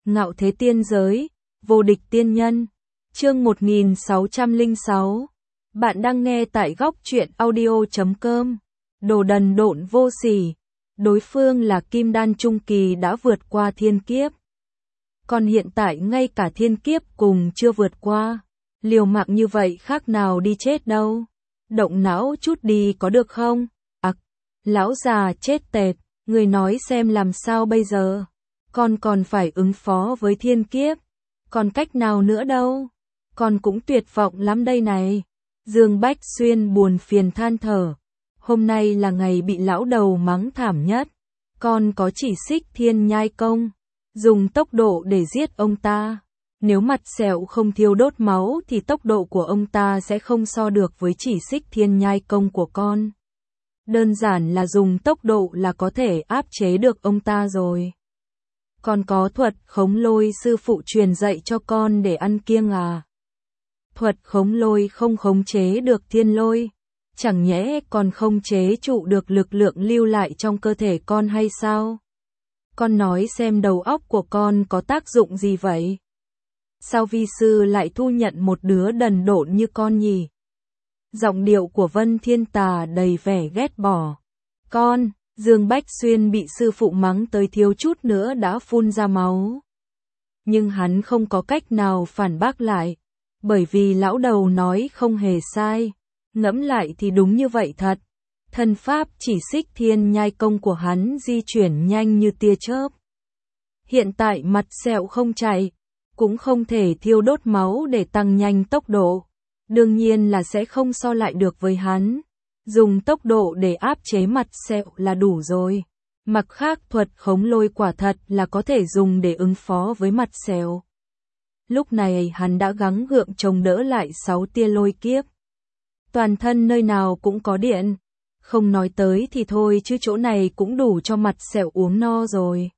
Ngạo thế tiên giới, vô địch tiên nhân. Chương 1606. Bạn đang nghe tại góc truyện audio.com. Đồ đần độn vô sỉ. Đối phương là kim đan trung kỳ đã vượt qua thiên kiếp. Còn hiện tại ngay cả thiên kiếp cùng chưa vượt qua. Liều mạng như vậy khác nào đi chết đâu. Động não chút đi có được không? Lão già chết tẹt, người nói xem làm sao bây giờ. Con còn phải ứng phó với thiên kiếp. Còn cách nào nữa đâu. Con cũng tuyệt vọng lắm đây này. Dương Bách Xuyên buồn phiền than thở. Hôm nay là ngày bị lão đầu mắng thảm nhất. Con có chỉ xích thiên nhai công. Dùng tốc độ để giết ông ta. Nếu mặt sẹo không thiêu đốt máu thì tốc độ của ông ta sẽ không so được với chỉ xích thiên nhai công của con. Đơn giản là dùng tốc độ là có thể áp chế được ông ta rồi. Con có thuật khống lôi sư phụ truyền dạy cho con để ăn kiêng à? Thuật khống lôi không khống chế được thiên lôi. Chẳng nhẽ còn không chế trụ được lực lượng lưu lại trong cơ thể con hay sao? Con nói xem đầu óc của con có tác dụng gì vậy? Sao vi sư lại thu nhận một đứa đần độn như con nhỉ? Giọng điệu của Vân Thiên Tà đầy vẻ ghét bỏ. Con, Dương Bách Xuyên bị sư phụ mắng tới thiếu chút nữa đã phun ra máu. Nhưng hắn không có cách nào phản bác lại. Bởi vì lão đầu nói không hề sai. Ngẫm lại thì đúng như vậy thật. Thân pháp chỉ xích thiên nhai công của hắn di chuyển nhanh như tia chớp. Hiện tại mặt sẹo không chạy, cũng không thể thiêu đốt máu để tăng nhanh tốc độ. Đương nhiên là sẽ không so lại được với hắn. Dùng tốc độ để áp chế mặt sẹo là đủ rồi. Mặt khác thuật khống lôi quả thật là có thể dùng để ứng phó với mặt sẹo. Lúc này hắn đã gắng gượng chống đỡ lại 6 tia lôi kiếp. Toàn thân nơi nào cũng có điện. Không nói tới thì thôi chứ chỗ này cũng đủ cho mặt sẹo uống no rồi.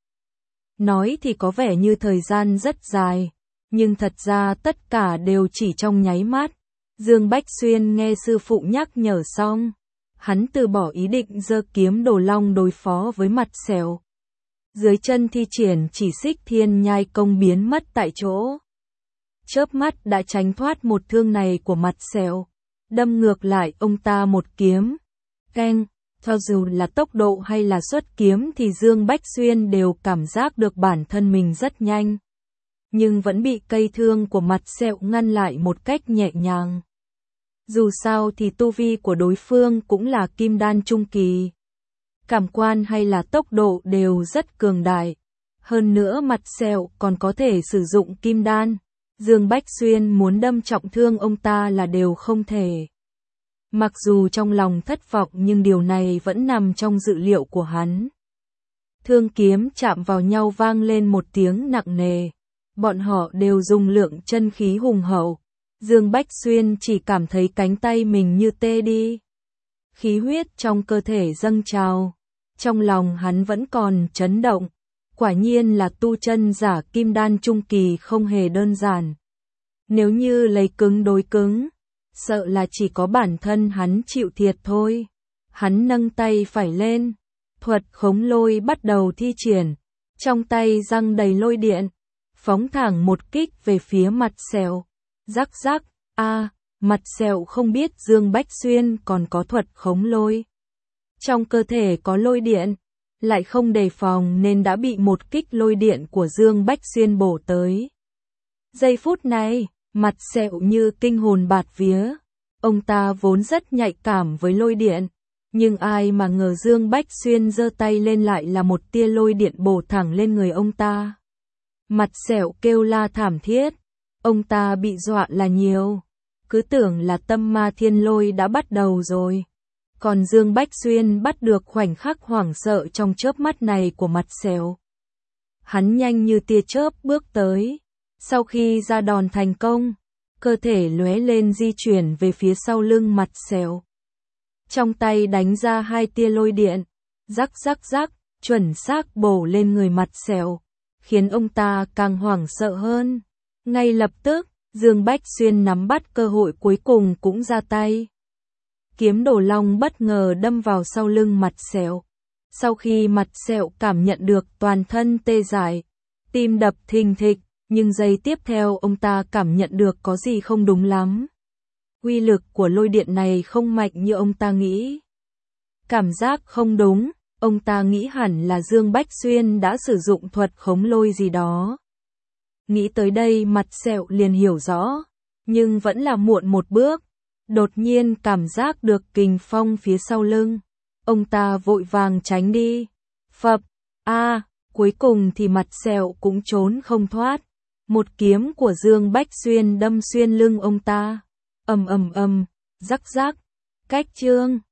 Nói thì có vẻ như thời gian rất dài. Nhưng thật ra tất cả đều chỉ trong nháy mắt. Dương Bách Xuyên nghe sư phụ nhắc nhở xong. Hắn từ bỏ ý định giơ kiếm đồ long đối phó với mặt sẹo. Dưới chân thi triển chỉ xích thiên nhai công biến mất tại chỗ. Chớp mắt đã tránh thoát một thương này của mặt sẹo. Đâm ngược lại ông ta một kiếm. Keng, cho dù là tốc độ hay là xuất kiếm thì Dương Bách Xuyên đều cảm giác được bản thân mình rất nhanh. Nhưng vẫn bị cây thương của mặt sẹo ngăn lại một cách nhẹ nhàng. Dù sao thì tu vi của đối phương cũng là kim đan trung kỳ. Cảm quan hay là tốc độ đều rất cường đại. Hơn nữa mặt sẹo còn có thể sử dụng kim đan. Dương Bách Xuyên muốn đâm trọng thương ông ta là đều không thể. Mặc dù trong lòng thất vọng nhưng điều này vẫn nằm trong dự liệu của hắn. Thương kiếm chạm vào nhau vang lên một tiếng nặng nề. Bọn họ đều dùng lượng chân khí hùng hậu. Dương Bách Xuyên chỉ cảm thấy cánh tay mình như tê đi. Khí huyết trong cơ thể dâng trào. Trong lòng hắn vẫn còn chấn động. Quả nhiên là tu chân giả kim đan trung kỳ không hề đơn giản. Nếu như lấy cứng đối cứng, sợ là chỉ có bản thân hắn chịu thiệt thôi. Hắn nâng tay phải lên. Thuật khống lôi bắt đầu thi triển. Trong tay giăng đầy lôi điện. Phóng thẳng một kích về phía mặt sẹo. Rắc rắc, mặt sẹo không biết Dương Bách Xuyên còn có thuật khống lôi. Trong cơ thể có lôi điện, lại không đề phòng nên đã bị một kích lôi điện của Dương Bách Xuyên bổ tới. Giây phút này, mặt sẹo như kinh hồn bạt vía. Ông ta vốn rất nhạy cảm với lôi điện, nhưng ai mà ngờ Dương Bách Xuyên giơ tay lên lại là một tia lôi điện bổ thẳng lên người ông ta. Mặt sẹo kêu la thảm thiết. Ông ta bị dọa là nhiều. Cứ tưởng là tâm ma thiên lôi đã bắt đầu rồi. Còn Dương Bách Xuyên bắt được khoảnh khắc hoảng sợ trong chớp mắt này của mặt sẹo. Hắn nhanh như tia chớp bước tới. Sau khi ra đòn thành công, cơ thể lóe lên di chuyển về phía sau lưng mặt sẹo. Trong tay đánh ra 2 tia lôi điện. Rắc rắc rắc, chuẩn xác bổ lên người mặt sẹo. Khiến ông ta càng hoảng sợ hơn. Ngay lập tức, Dương Bách Xuyên nắm bắt cơ hội cuối cùng cũng ra tay. Kiếm đồ long bất ngờ đâm vào sau lưng mặt sẹo. Sau khi mặt sẹo cảm nhận được toàn thân tê dại, Tim đập thình thịch, nhưng giây tiếp theo ông ta cảm nhận được có gì không đúng lắm. Uy lực của lôi điện này không mạnh như ông ta nghĩ. Cảm giác không đúng, ông ta nghĩ hẳn là Dương Bách Xuyên đã sử dụng thuật khống lôi gì đó. Nghĩ tới đây mặt sẹo liền hiểu rõ, nhưng vẫn là muộn một bước. Đột nhiên cảm giác được kình phong phía sau lưng. Ông ta vội vàng tránh đi. Phập, cuối cùng thì mặt sẹo cũng trốn không thoát. Một kiếm của Dương Bách Xuyên đâm xuyên lưng ông ta. Ầm ầm ầm, rắc rắc. Cách chương